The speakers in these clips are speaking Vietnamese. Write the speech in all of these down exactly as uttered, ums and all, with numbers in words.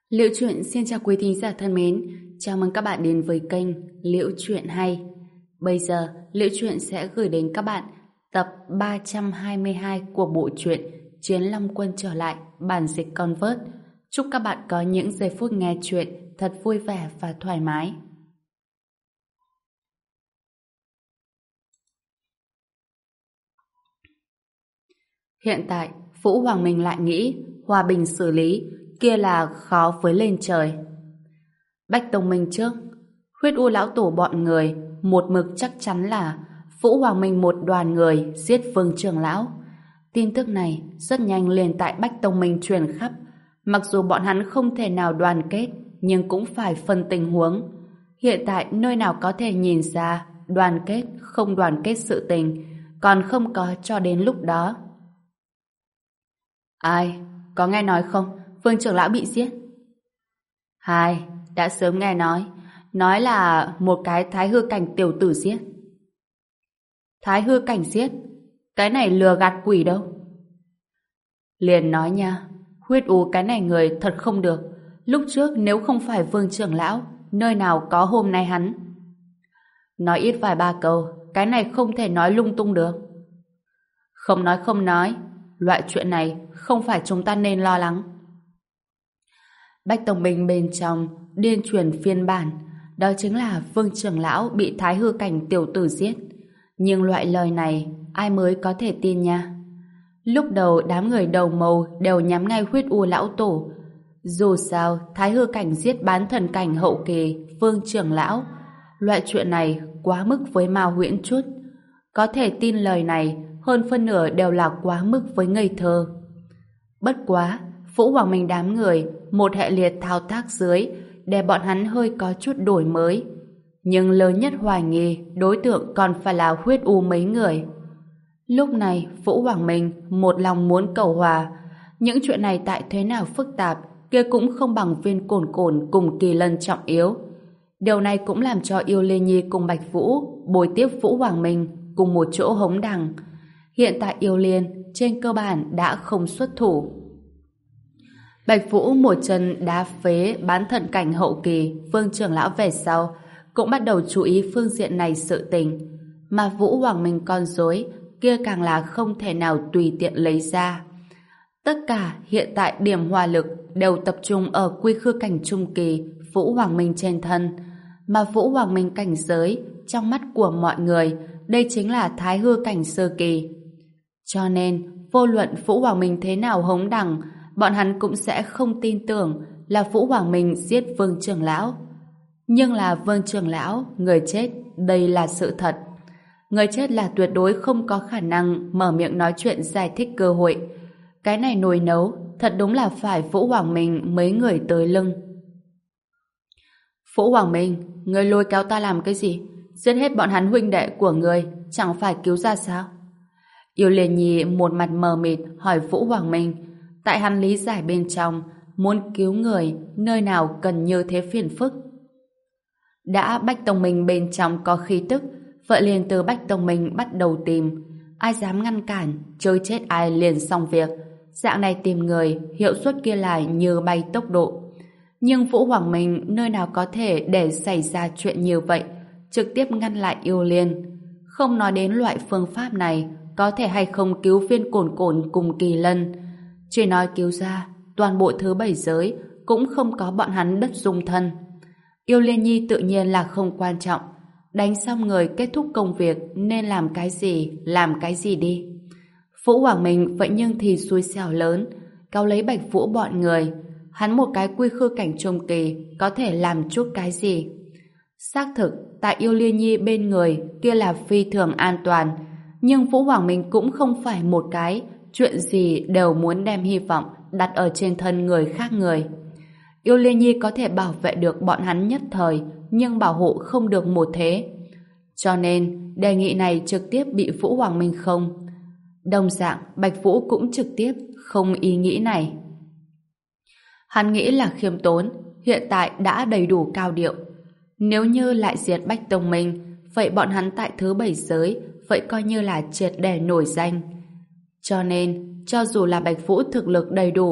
Liễu Chuyện xin chào quý thính giả thân mến, chào mừng các bạn đến với kênh Liễu Chuyện Hay. Bây giờ, Liễu Chuyện sẽ gửi đến các bạn tập ba trăm hai mươi hai của bộ truyện Chiến Long Quân trở lại, bản dịch Convert. Chúc các bạn có những giây phút nghe chuyện thật vui vẻ và thoải mái. Hiện tại, Vũ Hoàng Minh lại nghĩ hòa bình xử lý kia là khó với lên trời. Bách Tông Minh trước, Huyết U lão tổ bọn người một mực chắc chắn là Vũ Hoàng Minh một đoàn người giết Vương trưởng lão. Tin tức này rất nhanh liền tại Bách Tông Minh truyền khắp. Mặc dù bọn hắn không thể nào đoàn kết, nhưng cũng phải phân tình huống. Hiện tại nơi nào có thể nhìn ra đoàn kết không đoàn kết sự tình, còn không có cho đến lúc đó. Ai? Có nghe nói không? Vương trưởng lão bị giết. Hai, đã sớm nghe nói. Nói là một cái thái hư cảnh tiểu tử giết. Thái hư cảnh giết? Cái này lừa gạt quỷ đâu. Liền nói nha, Huyết U cái này người thật không được. Lúc trước nếu không phải Vương trưởng lão, nơi nào có hôm nay hắn. Nói ít vài ba câu, cái này không thể nói lung tung được. Không nói không nói, loại chuyện này không phải chúng ta nên lo lắng. Bách Tông Minh bên trong điên truyền phiên bản, đó chính là Vương trưởng lão bị thái hư cảnh tiểu tử giết. Nhưng loại lời này ai mới có thể tin nha. Lúc đầu đám người đầu màu đều nhắm ngay Huyết U lão tổ. Dù sao thái hư cảnh giết bán thần cảnh hậu kỳ Vương trưởng lão, loại chuyện này quá mức với ma huyễn chút. Có thể tin lời này hơn phân nửa đều là quá mức với ngây thơ. Bất quá Vũ Hoàng Minh đám người một hệ liệt thao tác dưới để bọn hắn hơi có chút đổi mới. Nhưng lớn nhất hoài nghi đối tượng còn phải là Huyết U mấy người. Lúc này Vũ Hoàng Minh một lòng muốn cầu hòa. Những chuyện này tại thế nào phức tạp kia cũng không bằng viên cồn cồn cùng Kỳ Lân trọng yếu. Điều này cũng làm cho Yêu Liên Nhi cùng Bạch Vũ bồi tiếp Vũ Hoàng Minh cùng một chỗ hống đằng. Hiện tại Yêu Liên trên cơ bản đã không xuất thủ. Bạch Vũ một chân đá phế bán thần cảnh hậu kỳ Vương trưởng lão về sau cũng bắt đầu chú ý phương diện này sự tình, mà Vũ Hoàng Minh con rối kia càng là không thể nào tùy tiện lấy ra. Tất cả hiện tại điểm hỏa lực đều tập trung ở quy khư cảnh trung kỳ Vũ Hoàng Minh trên thân, mà Vũ Hoàng Minh cảnh giới trong mắt của mọi người đây chính là thái hư cảnh sơ kỳ. Cho nên vô luận Vũ Hoàng Minh thế nào hống đằng, bọn hắn cũng sẽ không tin tưởng là Vũ Hoàng Minh giết Vương trưởng lão. Nhưng là Vương trưởng lão, người chết, đây là sự thật. Người chết là tuyệt đối không có khả năng mở miệng nói chuyện giải thích cơ hội. Cái này nồi nấu, thật đúng là phải Vũ Hoàng Minh mấy người tới lưng. Vũ Hoàng Minh, người lôi kéo ta làm cái gì? Giết hết bọn hắn huynh đệ của người, chẳng phải cứu ra sao? Yêu Liên Nhi một mặt mờ mịt hỏi Vũ Hoàng Minh. Tại hắn lý giải bên trong, muốn cứu người, nơi nào cần như thế phiền phức. Đã Bách Tông Minh bên trong có khí tức, vậy liền từ Bách Tông Minh bắt đầu tìm. Ai dám ngăn cản, chơi chết ai liền xong việc. Dạng này tìm người, hiệu suất kia lại như bay tốc độ. Nhưng Vũ Hoàng Minh nơi nào có thể để xảy ra chuyện như vậy, trực tiếp ngăn lại Yêu Liên. Không nói đến loại phương pháp này có thể hay không cứu viên cồn cồn cùng Kỳ Lân. Chỉ nói cứu ra, toàn bộ thứ bảy giới cũng không có bọn hắn đất dung thân. Yêu Liên Nhi tự nhiên là không quan trọng. Đánh xong người kết thúc công việc nên làm cái gì, làm cái gì đi. Vũ Hoàng Minh vậy nhưng thì xui xẻo lớn, kéo lấy Bạch Vũ bọn người. Hắn một cái quy khư cảnh trung kỳ có thể làm chút cái gì. Xác thực, tại Yêu Liên Nhi bên người kia là phi thường an toàn. Nhưng Vũ Hoàng Minh cũng không phải một cái chuyện gì đều muốn đem hy vọng đặt ở trên thân người khác người. Yêu Liên Nhi có thể bảo vệ được bọn hắn nhất thời, nhưng bảo hộ không được một thế. Cho nên, đề nghị này trực tiếp bị Vũ Hoàng Minh không. Đồng dạng, Bạch Vũ cũng trực tiếp không ý nghĩ này. Hắn nghĩ là khiêm tốn, hiện tại đã đầy đủ cao điệu. Nếu như lại diệt Bách Tông Minh, vậy bọn hắn tại thứ bảy giới, vậy coi như là triệt để nổi danh. Cho nên, cho dù là Bạch Vũ thực lực đầy đủ,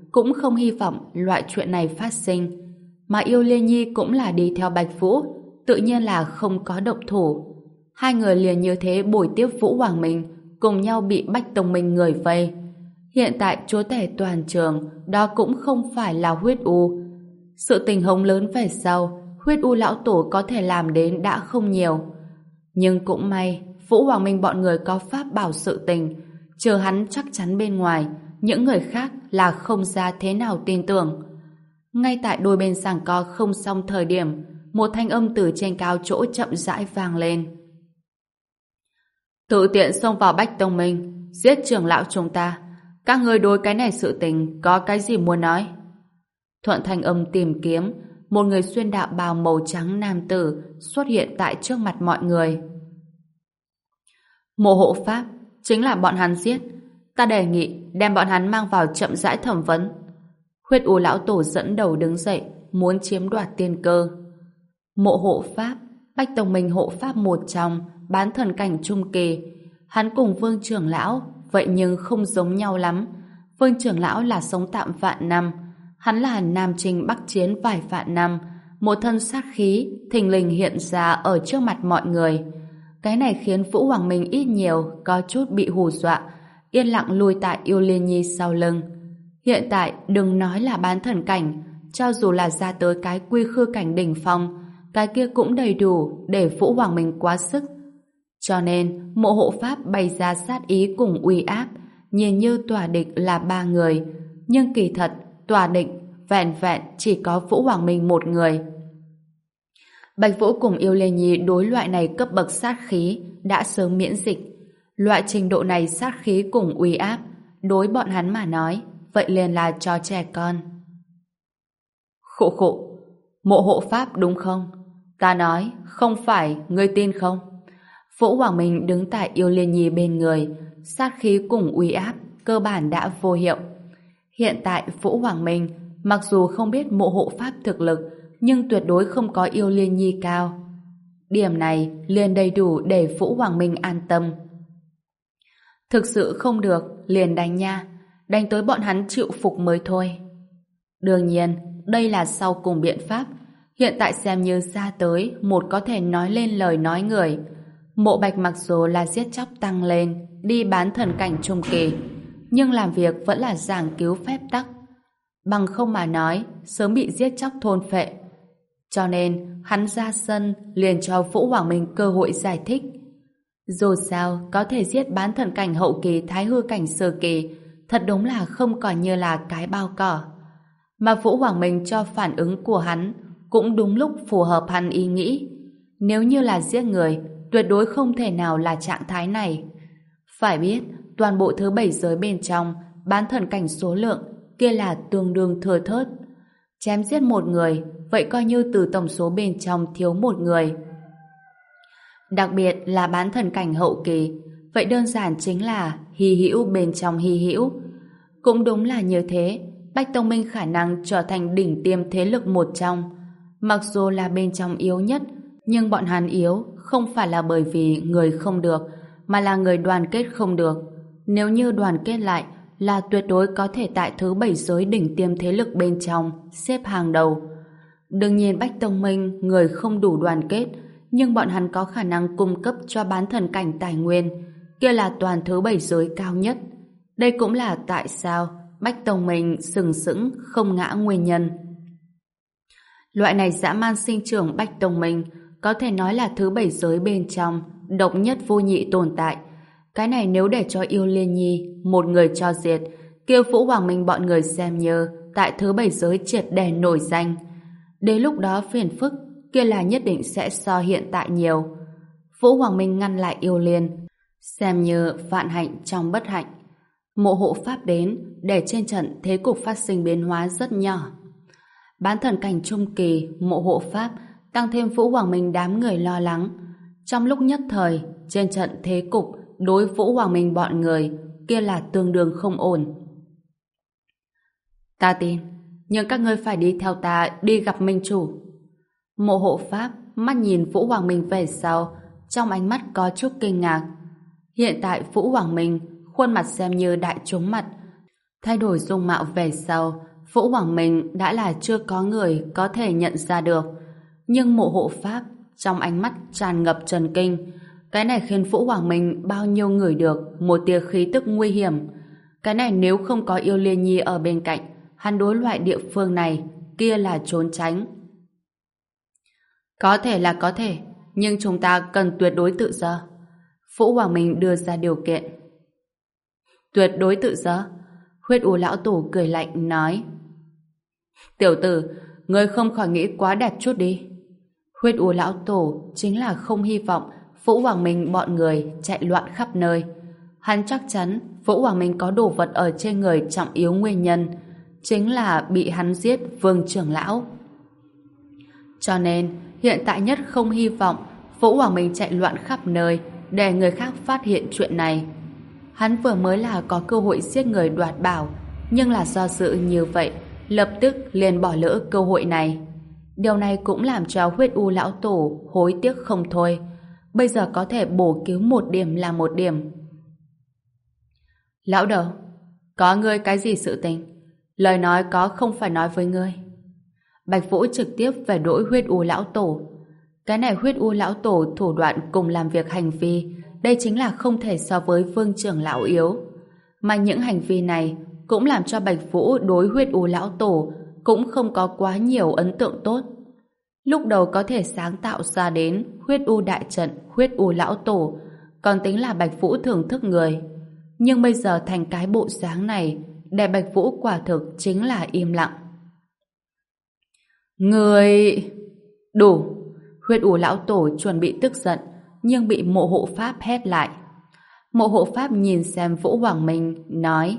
cũng không hy vọng loại chuyện này phát sinh. Mà Yêu Liên Nhi cũng là đi theo Bạch Vũ, tự nhiên là không có động thủ. Hai người liền như thế bồi tiếp Vũ Hoàng Minh, cùng nhau bị Bách Tông Minh người vây. Hiện tại chúa tể toàn trường, đó cũng không phải là huyết u. Sự tình hống lớn về sau, huyết u lão tổ có thể làm đến đã không nhiều. Nhưng cũng may, Vũ Hoàng Minh bọn người có pháp bảo sự tình, chờ hắn chắc chắn bên ngoài, những người khác là không ra thế nào tin tưởng. Ngay tại đôi bên giằng co không xong thời điểm, một thanh âm từ trên cao chỗ chậm rãi vang lên. Tự tiện xông vào Bách Tông Minh, giết trưởng lão chúng ta. Các người đối cái này sự tình có cái gì muốn nói? Thuận thanh âm tìm kiếm, một người xuyên đạo bào màu trắng nam tử xuất hiện tại trước mặt mọi người. Mộ hộ pháp, chính là bọn hắn giết. Ta đề nghị đem bọn hắn mang vào chậm rãi thẩm vấn. Huyết U lão tổ dẫn đầu đứng dậy, muốn chiếm đoạt tiên cơ. Mộ hộ pháp, Bách Tông Minh hộ pháp một trong, bán thần cảnh trung kỳ. Hắn cùng Vương trưởng lão, vậy nhưng không giống nhau lắm. Vương trưởng lão là sống tạm vạn năm, hắn là nam chinh bắc chiến vài vạn năm, một thân sát khí thình lình hiện ra ở trước mặt mọi người. Cái này khiến Vũ Hoàng Minh ít nhiều có chút bị hù dọa, yên lặng lùi tại Yêu Liên Nhi sau lưng. Hiện tại đừng nói là bán thần cảnh, cho dù là ra tới cái quy khư cảnh đỉnh phong, cái kia cũng đầy đủ để Vũ Hoàng Minh quá sức. Cho nên mộ hộ pháp bày ra sát ý cùng uy áp, nhìn như tòa địch là ba người, nhưng kỳ thật tòa địch vẹn vẹn chỉ có Vũ Hoàng Minh một người. Bạch Vũ cùng Yêu Liên Nhi đối loại này cấp bậc sát khí đã sớm miễn dịch. Loại trình độ này sát khí cùng uy áp, đối bọn hắn mà nói, vậy liền là trò trẻ con. Khụ khụ, mộ hộ pháp đúng không? Ta nói, không phải, ngươi tin không? Vũ Hoàng Minh đứng tại Yêu Liên Nhi bên người, sát khí cùng uy áp cơ bản đã vô hiệu. Hiện tại Vũ Hoàng Minh mặc dù không biết mộ hộ pháp thực lực, nhưng tuyệt đối không có Yêu Liên Nhi cao. Điểm này liền đầy đủ để Vũ Hoàng Minh an tâm. Thực sự không được, liền đánh nha, đánh tới bọn hắn chịu phục mới thôi. Đương nhiên, đây là sau cùng biện pháp. Hiện tại xem như ra tới một có thể nói lên lời nói người. Mộ Bạch mặc dù là giết chóc tăng lên, đi bán thần cảnh trung kỳ, nhưng làm việc vẫn là giảng cứu phép tắc. Bằng không mà nói, sớm bị giết chóc thôn phệ. Cho nên, hắn ra sân liền cho Vũ Hoàng Minh cơ hội giải thích. Dù sao, có thể giết bán thần cảnh hậu kỳ, thái hư cảnh sơ kỳ, thật đúng là không còn như là cái bao cỏ. Mà Vũ Hoàng Minh cho phản ứng của hắn cũng đúng lúc phù hợp hắn ý nghĩ. Nếu như là giết người, tuyệt đối không thể nào là trạng thái này. Phải biết, toàn bộ thứ bảy giới bên trong, bán thần cảnh số lượng kia là tương đương thừa thớt. Chém giết một người, vậy coi như từ tổng số bên trong thiếu một người. Đặc biệt là bán thần cảnh hậu kỳ, vậy đơn giản chính là hy hữu bên trong hy hữu. Cũng đúng là như thế, Bách Tông Minh khả năng trở thành đỉnh tiêm thế lực một trong. Mặc dù là bên trong yếu nhất, nhưng bọn hắn yếu không phải là bởi vì người không được, mà là người đoàn kết không được. Nếu như đoàn kết lại, là tuyệt đối có thể tại thứ bảy giới đỉnh tiêm thế lực bên trong xếp hàng đầu. Đương nhiên Bách Tông Minh người không đủ đoàn kết, nhưng bọn hắn có khả năng cung cấp cho bán thần cảnh tài nguyên, kia là toàn thứ bảy giới cao nhất. Đây cũng là tại sao Bách Tông Minh sừng sững không ngã nguyên nhân. Loại này dã man sinh trưởng Bách Tông Minh có thể nói là thứ bảy giới bên trong độc nhất vô nhị tồn tại. Cái này nếu để cho Yêu Liên Nhi một người cho diệt, kêu Vũ Hoàng Minh bọn người xem như tại thứ bảy giới triệt để nổi danh. Đến lúc đó phiền phức kia là nhất định sẽ so hiện tại nhiều. Vũ Hoàng Minh ngăn lại Yêu Liên, xem như vạn hạnh trong bất hạnh. Mộ hộ pháp đến để trên trận thế cục phát sinh biến hóa rất nhỏ. Bán thần cảnh trung kỳ, mộ hộ pháp tăng thêm Vũ Hoàng Minh đám người lo lắng. Trong lúc nhất thời, trên trận thế cục đối Vũ Hoàng Minh bọn người kia là tương đương không ổn. Ta tin, nhưng các ngươi phải đi theo ta đi gặp Minh Chủ. Mộ hộ pháp mắt nhìn Vũ Hoàng Minh về sau, trong ánh mắt có chút kinh ngạc. Hiện tại Vũ Hoàng Minh khuôn mặt xem như đại trúng mặt, thay đổi dung mạo về sau, Vũ Hoàng Minh đã là chưa có người có thể nhận ra được. Nhưng mộ hộ pháp trong ánh mắt tràn ngập trần kinh. Cái này khiến Vũ Hoàng Minh bao nhiêu người được một tia khí tức nguy hiểm. Cái này nếu không có Yêu Liên Nhi ở bên cạnh, hắn đối loại địa phương này kia là trốn tránh. Có thể là có thể, nhưng chúng ta cần tuyệt đối tự do. Vũ Hoàng Minh đưa ra điều kiện. Tuyệt đối tự do? Huyết U lão tổ cười lạnh nói. Tiểu tử, ngươi không khỏi nghĩ quá đẹp chút đi. Huyết U lão tổ chính là không hy vọng Vũ Hoàng Minh bọn người chạy loạn khắp nơi. Hắn chắc chắn Vũ Hoàng Minh có đồ vật ở trên người trọng yếu nguyên nhân, chính là bị hắn giết Vương trưởng lão. Cho nên hiện tại nhất không hy vọng Vũ Hoàng Minh chạy loạn khắp nơi để người khác phát hiện chuyện này. Hắn vừa mới là có cơ hội giết người đoạt bảo, nhưng là do dự như vậy, lập tức liền bỏ lỡ cơ hội này. Điều này cũng làm cho Huyết U lão tổ hối tiếc không thôi. Bây giờ có thể bổ cứu một điểm là một điểm. Lão đầu, có ngươi cái gì sự tình? Lời nói có không phải nói với ngươi. Bạch Vũ trực tiếp về đỗi Huyết U lão tổ. Cái này Huyết U lão tổ thủ đoạn cùng làm việc hành vi, đây chính là không thể so với Vương trưởng lão yếu. Mà những hành vi này cũng làm cho Bạch Vũ đối Huyết U lão tổ cũng không có quá nhiều ấn tượng tốt. Lúc đầu có thể sáng tạo ra đến Huyết U đại trận, Huyết U lão tổ, còn tính là Bạch Vũ thưởng thức người. Nhưng bây giờ thành cái bộ dáng này, để Bạch Vũ quả thực chính là im lặng. Người... Đủ! Huyết U lão tổ chuẩn bị tức giận, nhưng bị mộ hộ pháp hét lại. Mộ hộ pháp nhìn xem Vũ Hoàng Minh, nói: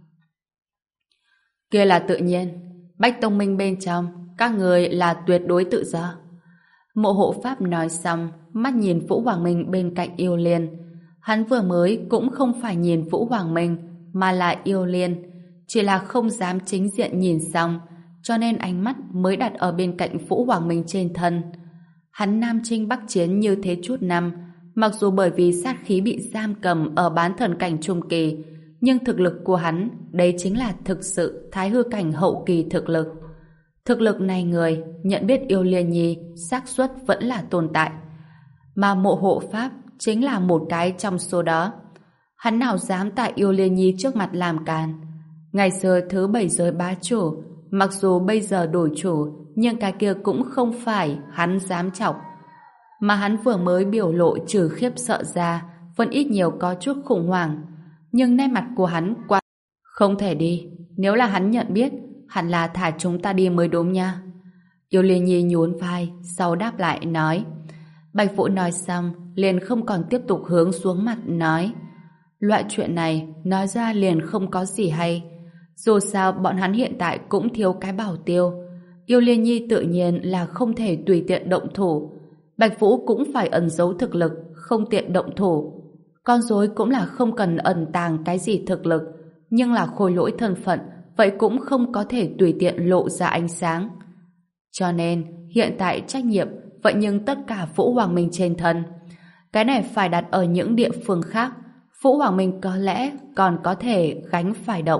Kia là tự nhiên, Bách Tông Minh bên trong, các người là tuyệt đối tự do. Mộ hộ pháp nói xong, mắt nhìn Vũ Hoàng Minh bên cạnh Yêu Liên. Hắn vừa mới cũng không phải nhìn Vũ Hoàng Minh, mà là Yêu Liên, chỉ là không dám chính diện nhìn xong, cho nên ánh mắt mới đặt ở bên cạnh Vũ Hoàng Minh trên thân. Hắn nam chinh bắc chiến như thế chút năm, mặc dù bởi vì sát khí bị giam cầm ở bán thần cảnh trung kỳ, nhưng thực lực của hắn, đây chính là thực sự thái hư cảnh hậu kỳ thực lực. Thực lực này người nhận biết Yêu Liên Nhi xác suất vẫn là tồn tại. Mà mộ hộ pháp chính là một cái trong số đó. Hắn nào dám tại Yêu Liên Nhi trước mặt làm càn. Ngày xưa thứ bảy giới bá chủ, mặc dù bây giờ đổi chủ, nhưng cái kia cũng không phải hắn dám chọc. Mà hắn vừa mới biểu lộ trừ khiếp sợ ra, vẫn ít nhiều có chút khủng hoảng. Nhưng nét mặt của hắn quá... Không thể đi. Nếu là hắn nhận biết, hẳn là thả chúng ta đi mới đúng nha. Yêu Liên Nhi nhún vai, sau đáp lại nói. Bạch Vũ nói xong, liền không còn tiếp tục hướng xuống mặt nói. Loại chuyện này, nói ra liền không có gì hay. Dù sao bọn hắn hiện tại cũng thiếu cái bảo tiêu. Yêu Liên Nhi tự nhiên là không thể tùy tiện động thủ. Bạch Vũ cũng phải ẩn giấu thực lực, không tiện động thủ. Con rối cũng là không cần ẩn tàng cái gì thực lực, nhưng là khôi lỗi thân phận, vậy cũng không có thể tùy tiện lộ ra ánh sáng. Cho nên, hiện tại trách nhiệm vậy nhưng tất cả Vũ Hoàng Minh trên thân. Cái này phải đặt ở những địa phương khác, Vũ Hoàng Minh có lẽ còn có thể gánh phải động.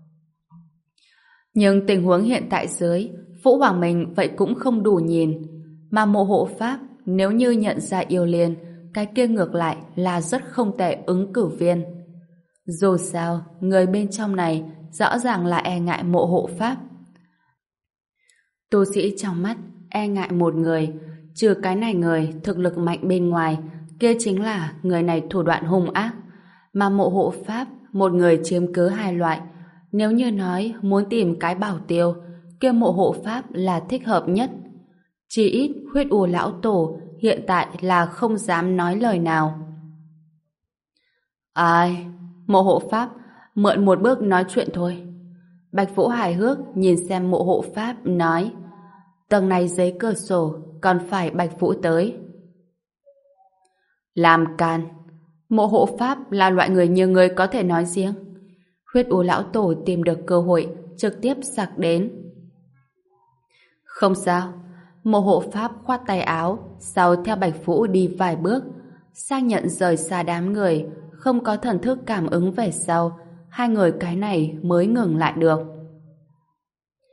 Nhưng tình huống hiện tại dưới, Vũ Hoàng Minh vậy cũng không đủ nhìn. Mà mộ hộ pháp, nếu như nhận ra Yêu Liên, cái kia ngược lại là rất không tệ ứng cử viên. Dù sao, người bên trong này rõ ràng là e ngại mộ hộ pháp. Tu sĩ trong mắt e ngại một người, trừ cái này người thực lực mạnh bên ngoài, kia chính là người này thủ đoạn hung ác. Mà mộ hộ pháp, một người chiếm cứ hai loại. Nếu như nói muốn tìm cái bảo tiêu, kia mộ hộ pháp là thích hợp nhất. Chỉ ít Huyết U lão tổ hiện tại là không dám nói lời nào. Ai, mộ hộ pháp, mượn một bước nói chuyện thôi. Bạch Vũ hài hước nhìn xem mộ hộ pháp nói. Tầng này giấy cửa sổ, còn phải Bạch Vũ tới. Làm can. Mộ hộ pháp là loại người như người có thể nói riêng. Huyết U lão tổ tìm được cơ hội, trực tiếp sặc đến. Không sao. Mộ hộ pháp khoát tay áo, sau theo Bạch Vũ đi vài bước, xác nhận rời xa đám người, không có thần thức cảm ứng về sau, hai người cái này mới ngừng lại được.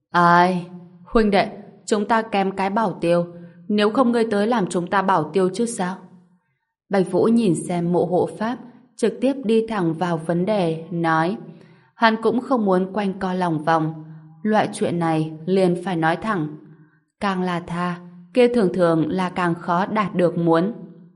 Ai, huynh đệ, chúng ta kém cái bảo tiêu, nếu không ngươi tới làm chúng ta bảo tiêu chứ sao? Bạch Vũ nhìn xem Mộ Hộ Pháp, trực tiếp đi thẳng vào vấn đề, nói, hắn cũng không muốn quanh co lòng vòng, loại chuyện này liền phải nói thẳng. Càng là tha, kia thường thường là càng khó đạt được muốn.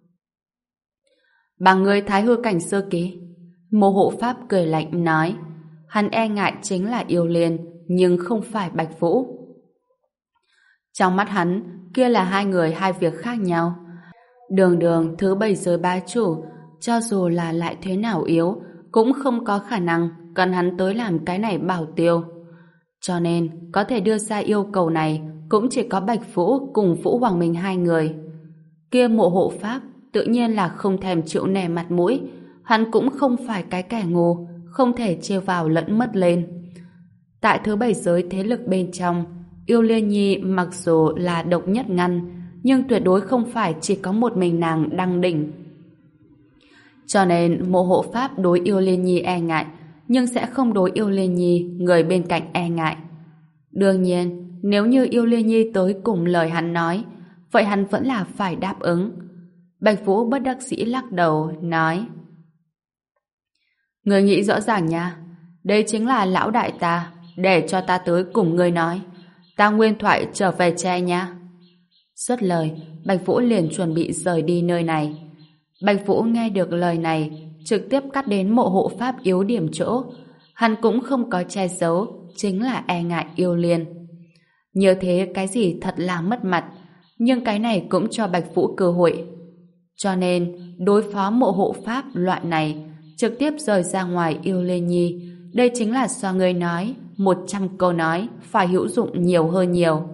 Bằng người thái hư cảnh sơ kỳ. Mộ Hộ Pháp cười lạnh nói, hắn e ngại chính là Yêu Liên, nhưng không phải Bạch Vũ. Trong mắt hắn, kia là hai người hai việc khác nhau. Đường đường thứ bảy giới bá chủ, cho dù là lại thế nào yếu, cũng không có khả năng cần hắn tới làm cái này bảo tiêu. Cho nên, có thể đưa ra yêu cầu này cũng chỉ có Bạch Vũ cùng Vũ Hoàng Minh hai người. Kia Mộ Hộ Pháp tự nhiên là không thèm chịu nể mặt mũi, hắn cũng không phải cái kẻ ngu, không thể chia vào lẫn mất lên. Tại thứ bảy giới thế lực bên trong, Yêu Liên Nhi mặc dù là độc nhất ngăn, nhưng tuyệt đối không phải chỉ có một mình nàng đăng đỉnh. Cho nên Mộ Hộ Pháp đối Yêu Liên Nhi e ngại, nhưng sẽ không đối Yêu Liên Nhi người bên cạnh e ngại. Đương nhiên, nếu như Yêu Liên Nhi tới cùng lời hắn nói, vậy hắn vẫn là phải đáp ứng. Bạch Vũ bất đắc dĩ lắc đầu, nói, người nghĩ rõ ràng nha, đây chính là lão đại ta, để cho ta tới cùng ngươi nói. Ta nguyên thoại trở về tre nha. Dứt lời, Bạch Vũ liền chuẩn bị rời đi nơi này. Bạch Vũ nghe được lời này, trực tiếp cắt đến Mộ Hộ Pháp yếu điểm chỗ. Hắn cũng không có che giấu, chính là e ngại Yêu Liên. Như thế cái gì thật là mất mặt, nhưng cái này cũng cho Bạch Vũ cơ hội. Cho nên, đối phó Mộ Hộ Pháp loại này, trực tiếp rời ra ngoài Yêu Liên Nhi, đây chính là do người nói, một trăm câu nói, phải hữu dụng nhiều hơn nhiều.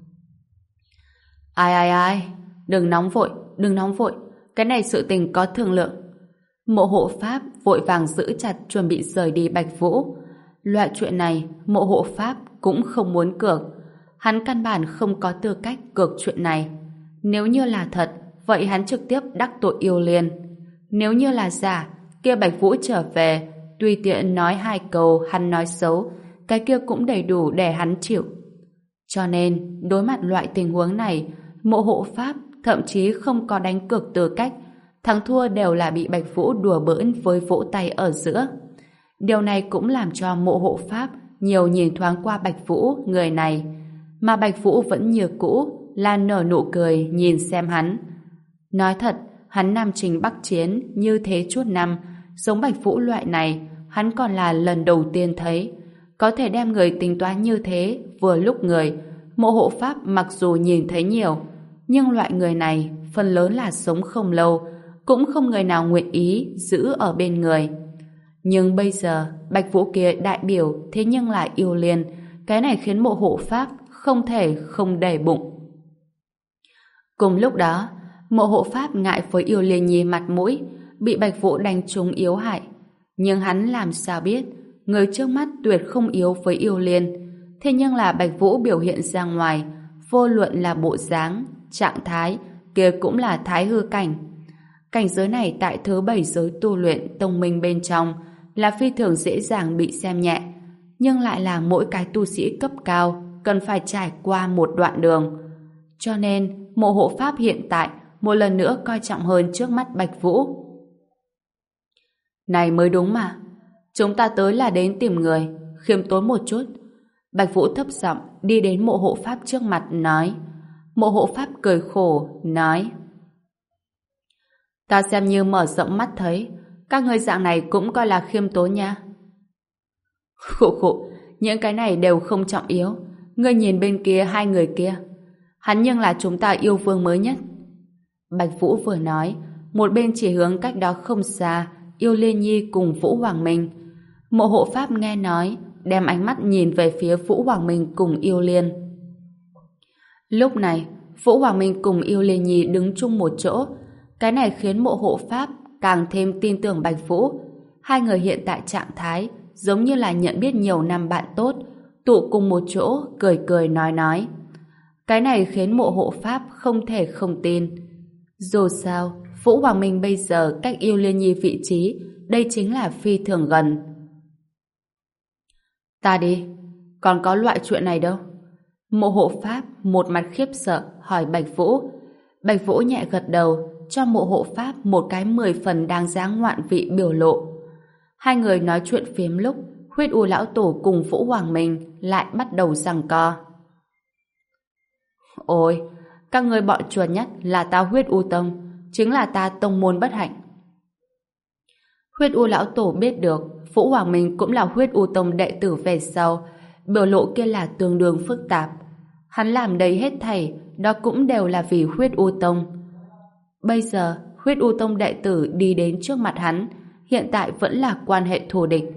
Ai ai ai, đừng nóng vội, đừng nóng vội, cái này sự tình có thương lượng. Mộ Hộ Pháp vội vàng giữ chặt chuẩn bị rời đi Bạch Vũ. Loại chuyện này, Mộ Hộ Pháp cũng không muốn cược. Hắn căn bản không có tư cách cược chuyện này. Nếu như là thật, vậy hắn trực tiếp đắc tội Yêu Liên. Nếu như là giả, kia Bạch Vũ trở về, tùy tiện nói hai câu hắn nói xấu, cái kia cũng đầy đủ để hắn chịu. Cho nên, đối mặt loại tình huống này, Mộ Hộ Pháp thậm chí không có đánh cược tư cách, thắng thua đều là bị Bạch Vũ đùa bỡn với vỗ tay ở giữa. Điều này cũng làm cho Mộ Hộ Pháp nhiều nhìn thoáng qua Bạch Vũ người này, mà Bạch Vũ vẫn như cũ là nở nụ cười nhìn xem hắn. Nói thật, hắn nam trình bắc chiến như thế chút năm, giống Bạch Vũ loại này, hắn còn là lần đầu tiên thấy. Có thể đem người tính toán như thế, vừa lúc người, Mộ Hộ Pháp mặc dù nhìn thấy nhiều, nhưng loại người này phần lớn là sống không lâu, cũng không người nào nguyện ý giữ ở bên người. Nhưng bây giờ, Bạch Vũ kia đại biểu thế nhưng lại Yêu Liên, cái này khiến Mộ Hộ Pháp không thể không để bụng. Cùng lúc đó, Mộ Hộ Pháp ngại với Yêu Liên Nhi mặt mũi, bị Bạch Vũ đánh trúng yếu hại. Nhưng hắn làm sao biết, người trước mắt tuyệt không yếu với Yêu Liên. Thế nhưng là Bạch Vũ biểu hiện ra ngoài, vô luận là bộ dáng, trạng thái, kia cũng là thái hư cảnh. Cảnh giới này tại thứ bảy giới tu luyện tông minh bên trong là phi thường dễ dàng bị xem nhẹ, nhưng lại là mỗi cái tu sĩ cấp cao cần phải trải qua một đoạn đường. Cho nên, Mộ Hộ Pháp hiện tại một lần nữa coi trọng hơn trước mắt Bạch Vũ. Này mới đúng mà, chúng ta tới là đến tìm người, khiêm tốn một chút. Bạch Vũ thấp giọng đi đến Mộ Hộ Pháp trước mặt nói. Mộ Hộ Pháp cười khổ nói, ta xem như mở rộng mắt thấy, các ngươi dạng này cũng coi là khiêm tốn nha. Khổ khổ, những cái này đều không trọng yếu. Ngươi nhìn bên kia hai người kia, hắn nhưng là chúng ta yêu vương mới nhất. Bạch Vũ vừa nói, một bên chỉ hướng cách đó không xa Yêu Liên Nhi cùng Vũ Hoàng Minh. Mộ Hộ Pháp nghe nói, đem ánh mắt nhìn về phía Vũ Hoàng Minh cùng Yêu Liên. Lúc này, Vũ Hoàng Minh cùng Yêu Liên Nhi đứng chung một chỗ. Cái này khiến Mộ Hộ Pháp càng thêm tin tưởng Bạch Vũ. Hai người hiện tại trạng thái giống như là nhận biết nhiều năm bạn tốt, tụ cùng một chỗ, cười cười nói nói. Cái này khiến Mộ Hộ Pháp không thể không tin. Dù sao, Vũ Hoàng Minh bây giờ cách Yêu Liên Nhi vị trí, đây chính là phi thường gần. Ta đi, còn có loại chuyện này đâu, Mộ hộ pháp một mặt khiếp sợ hỏi Bạch Vũ. Bạch Vũ nhẹ gật đầu, cho mộ hộ pháp một cái mười phần đáng giá ngoạn vị biểu lộ. Hai người nói chuyện phiếm lúc, Huyết U lão tổ cùng Vũ Hoàng Minh lại bắt đầu giằng co. Ôi, các ngươi bọn chuột nhất là ta Huyết U tông, chính là ta tông môn bất hạnh. Huyết U lão tổ biết được Vũ Hoàng Minh cũng là Huyết U tông đệ tử về sau, biểu lộ kia là tương đương phức tạp. Hắn làm đầy hết thảy, đó cũng đều là vì Huyết U tông. Bây giờ, Huyết U tông đệ tử đi đến trước mặt hắn, hiện tại vẫn là quan hệ thù địch.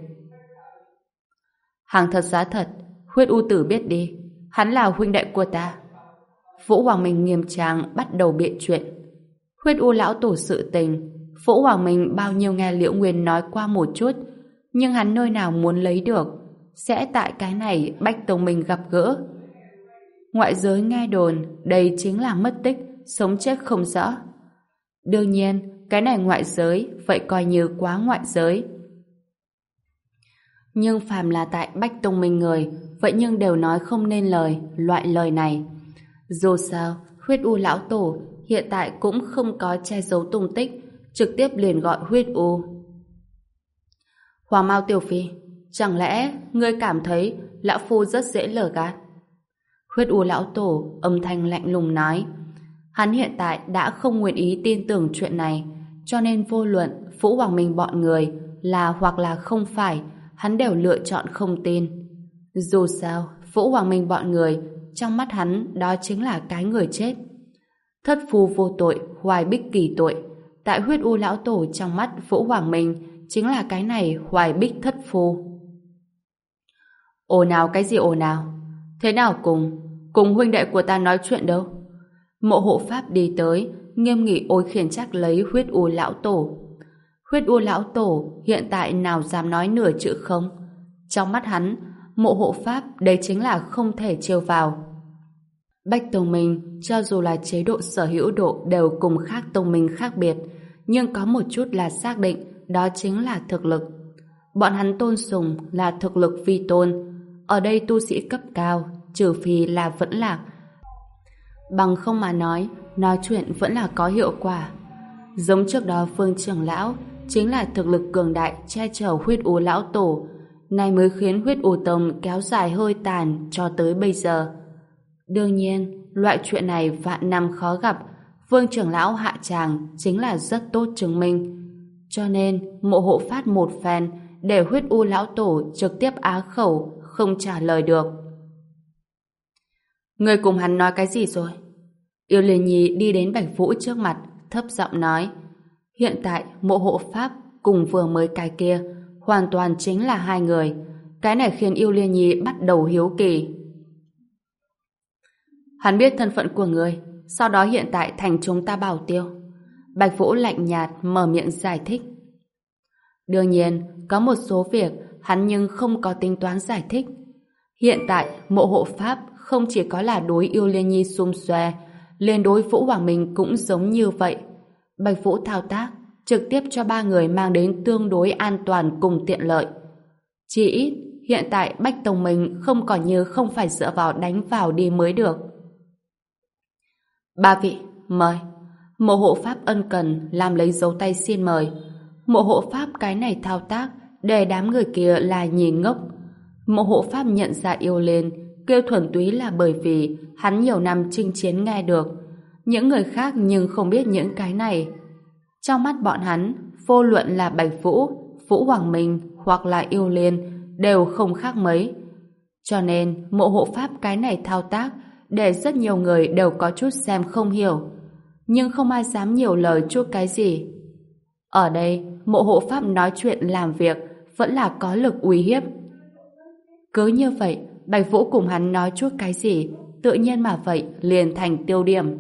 Hàng thật giá thật, Huyết U tử biết đi, hắn là huynh đệ của ta. Vũ Hoàng Minh nghiêm trang bắt đầu biện chuyện. Huyết U lão tổ sự tình, Vũ Hoàng Minh bao nhiêu nghe Liễu Nguyên nói qua một chút, nhưng hắn nơi nào muốn lấy được, sẽ tại cái này Bách Tông Minh gặp gỡ. Ngoại giới nghe đồn, đây chính là mất tích, sống chết không rõ. Đương nhiên, cái này ngoại giới, vậy coi như quá ngoại giới. Nhưng phàm là tại Bách Tông Minh người, vậy nhưng đều nói không nên lời, loại lời này. Dù sao, Huyết U lão tổ hiện tại cũng không có che giấu tung tích, trực tiếp liền gọi Huyết U. Hoàng Mao Tiểu Phi, chẳng lẽ ngươi cảm thấy lão phu rất dễ lừa gạt? Huyết U lão tổ âm thanh lạnh lùng nói. Hắn hiện tại đã không nguyện ý tin tưởng chuyện này, cho nên vô luận Vũ Hoàng Minh bọn người là hoặc là không phải, hắn đều lựa chọn không tin. Dù sao, Vũ Hoàng Minh bọn người trong mắt hắn đó chính là cái người chết. Thất phu vô tội, Hoài Bích kỳ tội. Tại Huyết U lão tổ trong mắt Vũ Hoàng Minh chính là cái này Hoài Bích thất phu. Ồn ào cái gì ồn ào? Thế nào cùng? Cùng huynh đệ của ta nói chuyện đâu? Mộ hộ pháp đi tới, nghiêm nghị ôi khiển trách lấy Huyết U lão tổ. Huyết U lão tổ hiện tại nào dám nói nửa chữ không? Trong mắt hắn, mộ hộ pháp đây chính là không thể trêu vào. Bách Tông Minh cho dù là chế độ sở hữu độ đều cùng khác tông minh khác biệt, nhưng có một chút là xác định, đó chính là thực lực. Bọn hắn tôn sùng là thực lực vi tôn. Ở đây tu sĩ cấp cao, trừ phi là vẫn lạc. Bằng không mà nói, nói chuyện vẫn là có hiệu quả. Giống trước đó Phương trưởng lão chính là thực lực cường đại che chở Huyết U lão tổ, này mới khiến Huyết U tông kéo dài hơi tàn cho tới bây giờ. Đương nhiên, loại chuyện này vạn năm khó gặp, Vương trưởng lão hạ tràng chính là rất tốt chứng minh. Cho nên, mộ hộ phát một phen để Huyết U lão tổ trực tiếp á khẩu, không trả lời được. Người cùng hắn nói cái gì rồi? Yêu Liên Nhi đi đến Bạch Vũ trước mặt, thấp giọng nói. Hiện tại, mộ hộ pháp cùng vừa mới cái kia hoàn toàn chính là hai người. Cái này khiến Yêu Liên Nhi bắt đầu hiếu kỳ. Hắn biết thân phận của người, sau đó hiện tại thành chúng ta bảo tiêu. Bạch Vũ lạnh nhạt mở miệng giải thích. Đương nhiên, có một số việc hắn nhưng không có tính toán giải thích. Hiện tại, mộ hộ pháp không chỉ có là đối Yêu Liên Nhi xung xoe, liền đối Vũ Hoàng Minh cũng giống như vậy. Bạch Vũ thao tác, trực tiếp cho ba người mang đến tương đối an toàn cùng tiện lợi. Chỉ ít, hiện tại Bách Tông Minh không còn như không phải dựa vào đánh vào đi mới được. Ba vị, mời. Mộ hộ pháp ân cần làm lấy dấu tay xin mời. Mộ hộ pháp cái này thao tác để đám người kia là nhìn ngốc. Mộ hộ pháp nhận ra Yêu Liên kêu thuần túy là bởi vì hắn nhiều năm chinh chiến nghe được. Những người khác nhưng không biết những cái này. Trong mắt bọn hắn, vô luận là Bạch Vũ, Vũ Hoàng Minh hoặc là Yêu Liên đều không khác mấy. Cho nên mộ hộ pháp cái này thao tác để rất nhiều người đều có chút xem không hiểu. Nhưng không ai dám nhiều lời chút cái gì. Ở đây, mộ hộ pháp nói chuyện làm việc vẫn là có lực uy hiếp. Cứ như vậy, Bạch Vũ cùng hắn nói chút cái gì, tự nhiên mà vậy liền thành tiêu điểm.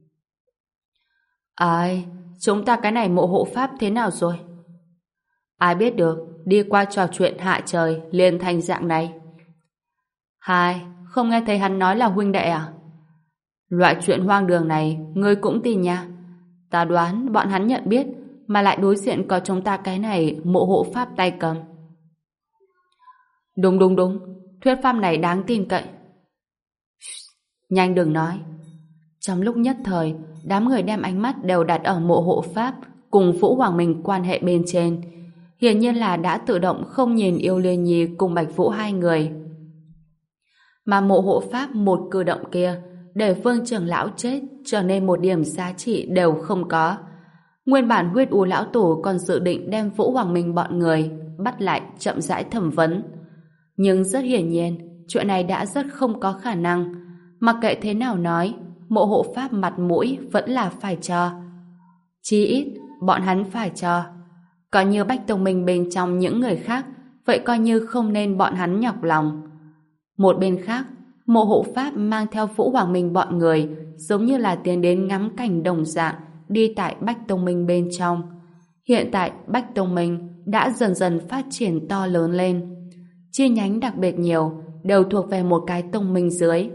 Ai, chúng ta cái này mộ hộ pháp thế nào rồi? Ai biết được, đi qua trò chuyện hạ trời liền thành dạng này. Hai, không nghe thấy hắn nói là huynh đệ à? Loại chuyện hoang đường này, ngươi cũng tin nha. Ta đoán bọn hắn nhận biết, mà lại đối diện có chúng ta cái này mộ hộ pháp tay cầm. Đúng đúng đúng, thuyết pháp này đáng tin cậy. Nhanh đừng nói. Trong lúc nhất thời, đám người đem ánh mắt đều đặt ở mộ hộ pháp cùng Vũ Hoàng Minh quan hệ bên trên. Hiển nhiên là đã tự động không nhìn Yêu Liên Nhi cùng Bạch Vũ hai người. Mà mộ hộ pháp một cử động kia để Vương trưởng lão chết trở nên một điểm giá trị đều không có. Nguyên bản Huyết U lão tổ còn dự định đem Vũ Hoàng Minh bọn người bắt lại chậm rãi thẩm vấn. Nhưng rất hiển nhiên, chuyện này đã rất không có khả năng. Mặc kệ thế nào nói, mộ hộ pháp mặt mũi vẫn là phải cho. Chí ít, bọn hắn phải cho. Coi như Bách Tông Minh bên trong những người khác, vậy coi như không nên bọn hắn nhọc lòng. Một bên khác, mộ hộ pháp mang theo Vũ Hoàng Minh bọn người giống như là tiến đến ngắm cảnh đồng dạng đi tại Bách Tông Minh bên trong. Hiện tại Bách Tông Minh đã dần dần phát triển to lớn lên. Chi nhánh đặc biệt nhiều đều thuộc về một cái tông minh dưới.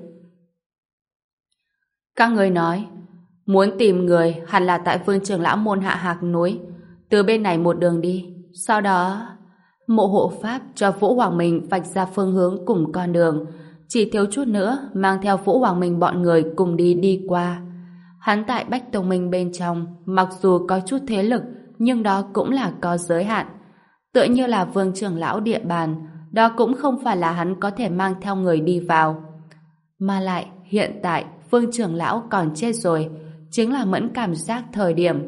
Các người nói muốn tìm người hẳn là tại Vương trưởng lão môn hạ Hạc núi, từ bên này một đường đi. Sau đó mộ hộ pháp cho Vũ Hoàng Minh vạch ra phương hướng cùng con đường, chỉ thiếu chút nữa mang theo Vũ Hoàng Minh bọn người cùng đi đi qua. Hắn tại Bách Tông Minh bên trong mặc dù có chút thế lực nhưng đó cũng là có giới hạn. Tựa như là Vương trưởng lão địa bàn, đó cũng không phải là hắn có thể mang theo người đi vào. Mà lại hiện tại Vương trưởng lão còn chết rồi, chính là mẫn cảm giác thời điểm.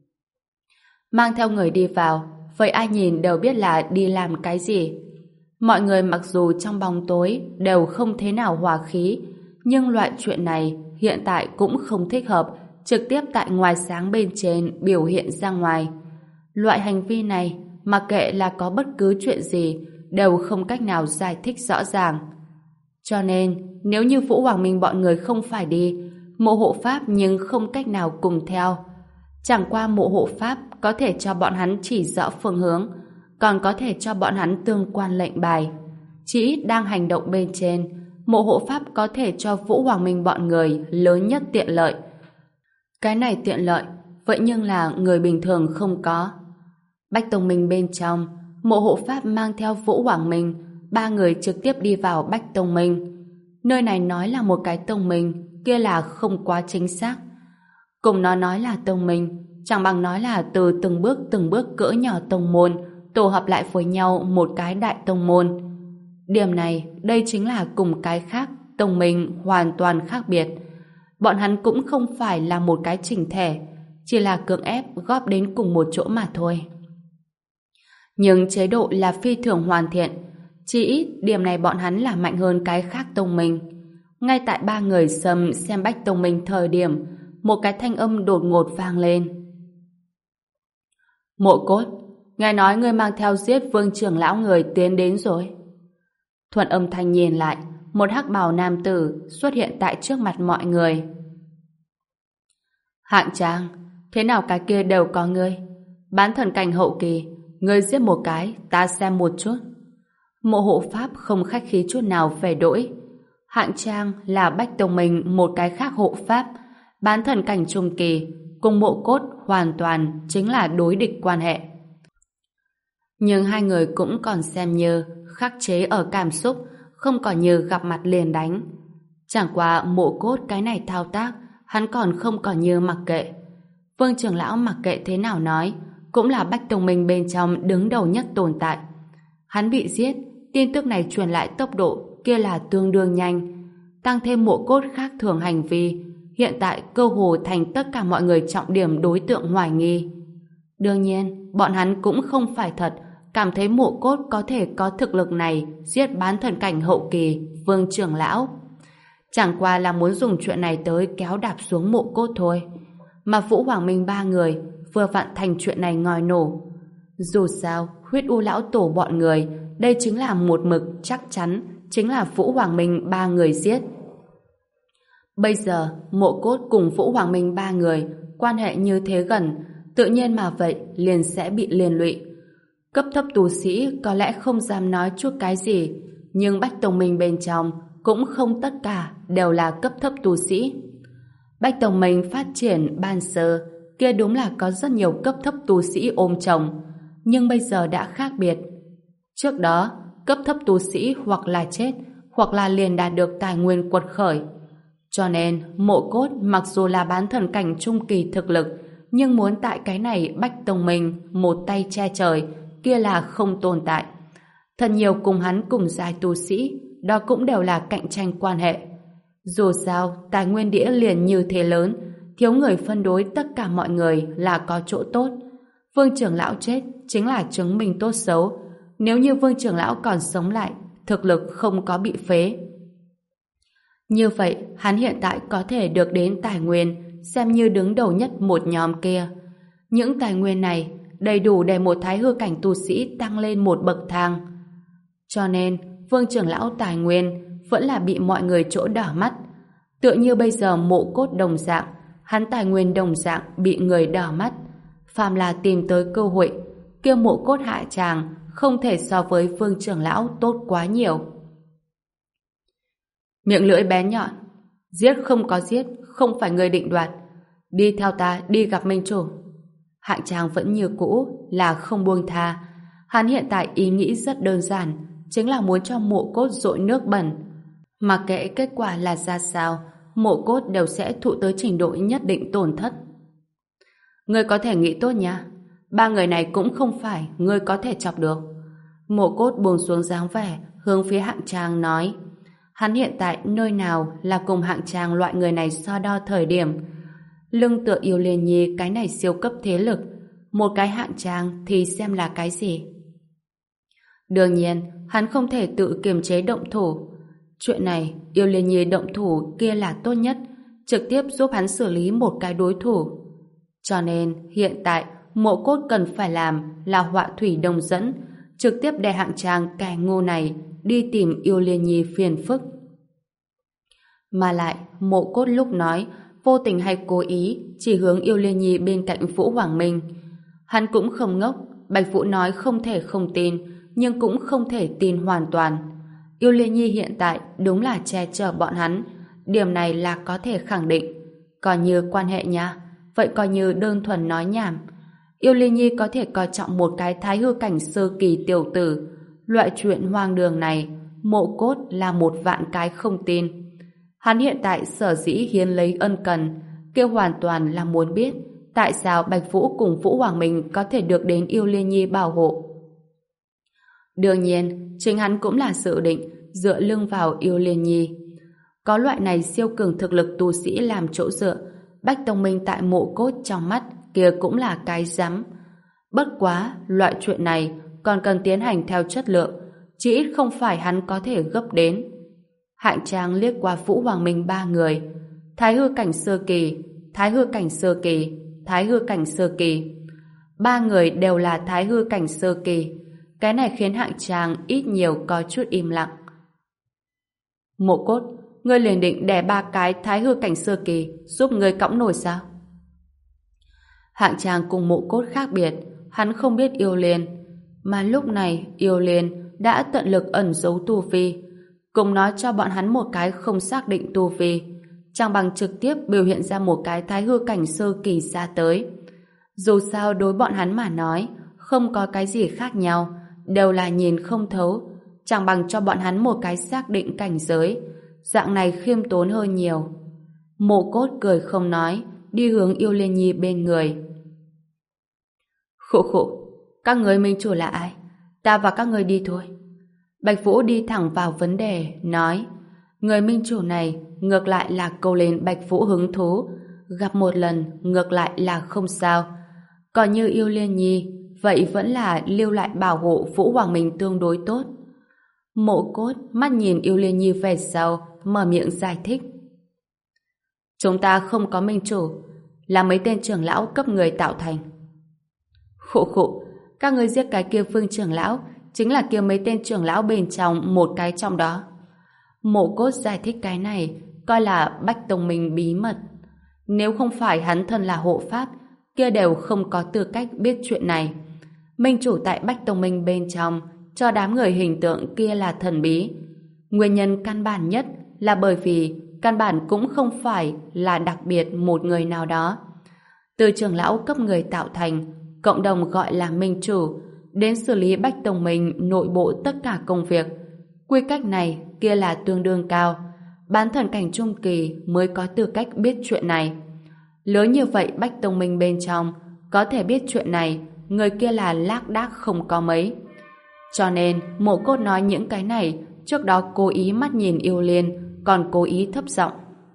Mang theo người đi vào, vậy ai nhìn đều biết là đi làm cái gì. Mọi người mặc dù trong bóng tối đều không thế nào hòa khí, nhưng loại chuyện này hiện tại cũng không thích hợp trực tiếp tại ngoài sáng bên trên biểu hiện ra ngoài. Loại hành vi này, mặc kệ là có bất cứ chuyện gì, đều không cách nào giải thích rõ ràng. Cho nên, nếu như Vũ Hoàng Minh bọn người không phải đi, mộ hộ pháp nhưng không cách nào cùng theo. Chẳng qua mộ hộ pháp có thể cho bọn hắn chỉ rõ phương hướng, còn có thể cho bọn hắn tương quan lệnh bài. Chỉ ít đang hành động bên trên, mộ hộ pháp có thể cho Vũ Hoàng Minh bọn người lớn nhất tiện lợi. Cái này tiện lợi, vậy nhưng là người bình thường không có. Bách Tông Minh bên trong, mộ hộ pháp mang theo Vũ Hoàng Minh, ba người trực tiếp đi vào Bách Tông Minh. Nơi này nói là một cái tông minh, kia là không quá chính xác. Cùng nó nói là tông minh, chẳng bằng nói là từ từng bước từng bước cỡ nhỏ tông môn tổ hợp lại với nhau một cái đại tông môn. Điểm này, đây chính là cùng cái khác, tông minh hoàn toàn khác biệt. Bọn hắn cũng không phải là một cái chỉnh thể, chỉ là cưỡng ép góp đến cùng một chỗ mà thôi. Nhưng chế độ là phi thường hoàn thiện, chỉ ít điểm này bọn hắn là mạnh hơn cái khác tông minh. Ngay tại ba người xâm xem Bách Tông Minh thời điểm, một cái thanh âm đột ngột vang lên. Mộ Cốt, nghe nói ngươi mang theo giết Vương trưởng lão người tiến đến rồi. Thuận âm thanh nhìn lại, một hắc bào nam tử xuất hiện tại trước mặt mọi người. Hạng Trang, thế nào cái kia đều có ngươi. Bán thần cảnh hậu kỳ, ngươi giết một cái, ta xem một chút. Mộ hộ pháp không khách khí chút nào về đổi. Hạng Trang là Bách Tông Minh một cái khác hộ pháp, bán thần cảnh trung kỳ, cùng Mộ Cốt hoàn toàn chính là đối địch quan hệ. Nhưng hai người cũng còn xem như khắc chế ở cảm xúc, không còn như gặp mặt liền đánh. Chẳng qua Mộ Cốt cái này thao tác, hắn còn không còn như mặc kệ. Vương trưởng lão mặc kệ thế nào nói, cũng là Bách Tông Minh bên trong đứng đầu nhất tồn tại. Hắn bị giết, tin tức này truyền lại tốc độ kia là tương đương nhanh, tăng thêm Mộ Cốt khác thường hành vi, hiện tại cơ hồ thành tất cả mọi người trọng điểm đối tượng hoài nghi. Đương nhiên, bọn hắn cũng không phải thật cảm thấy Mộ Cốt có thể có thực lực này giết bán thần cảnh hậu kỳ Vương trưởng lão. Chẳng qua là muốn dùng chuyện này tới kéo đạp xuống Mộ Cốt thôi. Mà Vũ Hoàng Minh ba người vừa vặn thành chuyện này ngòi nổ. Dù sao, Huyết U lão tổ bọn người, đây chính là một mực chắc chắn chính là Vũ Hoàng Minh ba người giết. Bây giờ, Mộ Cốt cùng Vũ Hoàng Minh ba người quan hệ như thế gần, tự nhiên mà vậy liền sẽ bị liên lụy. Cấp thấp tu sĩ có lẽ không dám nói chút cái gì, nhưng Bách Tông Minh bên trong cũng không tất cả đều là cấp thấp tu sĩ. Bách Tông Minh phát triển ban sơ kia đúng là có rất nhiều cấp thấp tu sĩ ôm chồng, nhưng bây giờ đã khác biệt. Trước đó, cấp thấp tu sĩ hoặc là chết, hoặc là liền đạt được tài nguyên quật khởi. Cho nên, Mộ Cốt mặc dù là bán thần cảnh trung kỳ thực lực, nhưng muốn tại cái này Bách Tông Minh một tay che trời, kia là không tồn tại. Thật nhiều cùng hắn cùng giai tu sĩ, đó cũng đều là cạnh tranh quan hệ. Dù sao, tài nguyên đĩa liền như thế lớn, thiếu người phân đối tất cả mọi người là có chỗ tốt. Vương trưởng lão chết chính là chứng minh tốt xấu. Nếu như Vương trưởng lão còn sống lại, thực lực không có bị phế. Như vậy, hắn hiện tại có thể được đến tài nguyên, xem như đứng đầu nhất một nhóm kia. Những tài nguyên này đầy đủ để một thái hư cảnh tu sĩ tăng lên một bậc thang. Cho nên, Vương trưởng lão tài nguyên vẫn là bị mọi người chỗ đỏ mắt. Tựa như bây giờ Mộ Cốt đồng dạng, hắn tài nguyên đồng dạng bị người đỏ mắt. Phàm là tìm tới cơ hội, kia Mộ Cốt hạ tràng không thể so với Vương trưởng lão tốt quá nhiều. Miệng lưỡi bén nhọn, giết không có giết, không phải người định đoạt. Đi theo ta đi gặp minh chủ. Hạng Trang vẫn như cũ là không buông tha. Hắn hiện tại ý nghĩ rất đơn giản, chính là muốn cho Mộ Cốt dội nước bẩn. Mặc kệ kết quả là ra sao, Mộ Cốt đều sẽ thụ tới trình độ nhất định tổn thất. Ngươi có thể nghĩ tốt nha, ba người này cũng không phải ngươi có thể chọc được. Mộ Cốt buông xuống dáng vẻ, hướng phía Hạng Trang nói. Hắn hiện tại nơi nào là cùng Hạng Trang loại người này so đo thời điểm. Lưng tựa Yêu Liên Nhi cái này siêu cấp thế lực, một cái Hạng Trang thì xem là cái gì? Đương nhiên, hắn không thể tự kiềm chế động thủ. Chuyện này, Yêu Liên Nhi động thủ kia là tốt nhất, trực tiếp giúp hắn xử lý một cái đối thủ. Cho nên, hiện tại, Mộ Cốt cần phải làm là họa thủy đồng dẫn, trực tiếp để Hạng Trang kẻ ngu này đi tìm Yêu Liên Nhi phiền phức. Mà lại, Mộ Cốt lúc nói, vô tình hay cố ý, chỉ hướng Yêu Liên Nhi bên cạnh Vũ Hoàng Minh. Hắn cũng không ngốc, Bạch Vũ nói không thể không tin, nhưng cũng không thể tin hoàn toàn. Yêu Liên Nhi hiện tại đúng là che chở bọn hắn, điểm này là có thể khẳng định. Coi như quan hệ nha, vậy coi như đơn thuần nói nhảm. Yêu Liên Nhi có thể coi trọng một cái thái hư cảnh sơ kỳ tiểu tử. Loại chuyện hoang đường này, Mộ Cốt là một vạn cái không tin. Hắn hiện tại sở dĩ hiến lấy ân cần, kêu hoàn toàn là muốn biết tại sao Bạch Vũ cùng Vũ Hoàng Minh có thể được đến Yêu Liên Nhi bảo hộ. Đương nhiên, chính hắn cũng là dự định dựa lưng vào Yêu Liên Nhi. Có loại này siêu cường thực lực tu sĩ làm chỗ dựa, Bách Tông Minh tại Mộ Cốt trong mắt kia cũng là cái rắm. Bất quá, loại chuyện này còn cần tiến hành theo chất lượng, chỉ ít không phải hắn có thể gấp đến. Hạng Trang liếc qua Vũ Hoàng Minh ba người. Thái hư cảnh sơ kỳ, thái hư cảnh sơ kỳ, thái hư cảnh sơ kỳ. Ba người đều là thái hư cảnh sơ kỳ. Cái này khiến Hạng Trang ít nhiều có chút im lặng. Mộ Cốt, ngươi liền định đè ba cái thái hư cảnh sơ kỳ giúp ngươi cõng nổi sao? Hạng Trang cùng Mộ Cốt khác biệt, hắn không biết Yêu Liên, mà lúc này Yêu Liên đã tận lực ẩn giấu tu vi, cùng nói cho bọn hắn một cái không xác định tu vi, chẳng bằng trực tiếp biểu hiện ra một cái thái hư cảnh sơ kỳ ra tới. Dù sao đối bọn hắn mà nói, không có cái gì khác nhau, đều là nhìn không thấu, chẳng bằng cho bọn hắn một cái xác định cảnh giới, dạng này khiêm tốn hơn nhiều. Mộ Cốt cười không nói, đi hướng Yêu Liên Nhi bên người. Khụ khụ, các người minh chủ là ai? Ta và các người đi thôi. Bạch Vũ đi thẳng vào vấn đề, nói, người minh chủ này ngược lại là câu lên Bạch Vũ hứng thú, gặp một lần ngược lại là không sao. Còn như Yêu Liên Nhi, vậy vẫn là lưu lại bảo hộ Vũ Hoàng Minh tương đối tốt. Mộ Cốt mắt nhìn Yêu Liên Nhi về sau, mở miệng giải thích. Chúng ta không có minh chủ, là mấy tên trưởng lão cấp người tạo thành. Khụ khụ, các người giết cái kia Phương trưởng lão, chính là kia mấy tên trưởng lão bên trong một cái trong đó. Mộ Cốt giải thích cái này, coi là Bách Tông Minh bí mật. Nếu không phải hắn thân là hộ pháp, kia đều không có tư cách biết chuyện này. Minh chủ tại Bách Tông Minh bên trong, cho đám người hình tượng kia là thần bí. Nguyên nhân căn bản nhất là bởi vì căn bản cũng không phải là đặc biệt một người nào đó. Từ trưởng lão cấp người tạo thành, cộng đồng gọi là minh chủ, đến xử lý Bách Tông Minh nội bộ tất cả công việc. Quy cách này kia là tương đương cao. bán thần cảnh trung kỳ mới có tư cách biết chuyện này. Lớn như vậy Bách Tông Minh bên trong, có thể biết chuyện này, người kia là lác đác không có mấy. Cho nên, Mộ Cốt nói những cái này, trước đó cố ý mắt nhìn Yêu Liên, còn cố ý thấp giọng.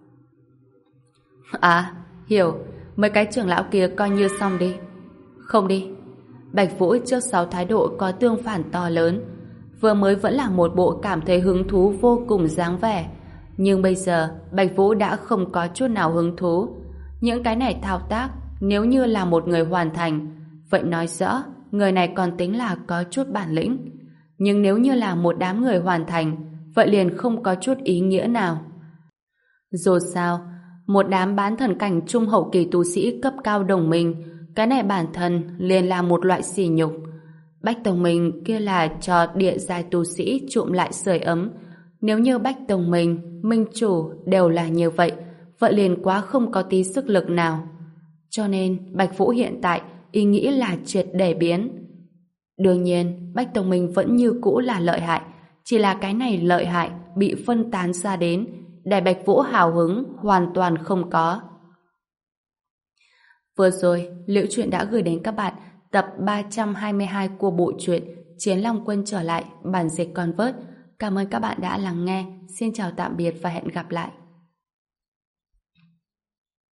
À, hiểu, mấy cái trưởng lão kia coi như xong đi. Không đi. Bạch Vũ trước sau thái độ có tương phản to lớn. Vừa mới vẫn là một bộ cảm thấy hứng thú vô cùng dáng vẻ. Nhưng bây giờ, Bạch Vũ đã không có chút nào hứng thú. Những cái này thao tác, nếu như là một người hoàn thành, vậy nói rõ, người này còn tính là có chút bản lĩnh. Nhưng nếu như là một đám người hoàn thành, vậy liền không có chút ý nghĩa nào. Dù sao, một đám bán thần cảnh trung hậu kỳ tu sĩ cấp cao đồng minh, cái này bản thân liền là một loại sỉ nhục. Bách Tông Minh kia là cho địa giai tu sĩ trụm lại sưởi ấm. Nếu như Bách Tông Minh, Minh Chủ đều là như vậy, vậy liền quá không có tí sức lực nào. Cho nên Bạch Vũ hiện tại ý nghĩ là triệt để biến. Đương nhiên, Bách Tông Minh vẫn như cũ là lợi hại, chỉ là cái này lợi hại bị phân tán ra đến, để Bạch Vũ hào hứng hoàn toàn không có. Vừa rồi, Liễu Chuyện đã gửi đến các bạn tập ba trăm hai mươi hai của bộ truyện Chiến Long Quân trở lại, bản dịch Convert. Cảm ơn các bạn đã lắng nghe. Xin chào tạm biệt và hẹn gặp lại.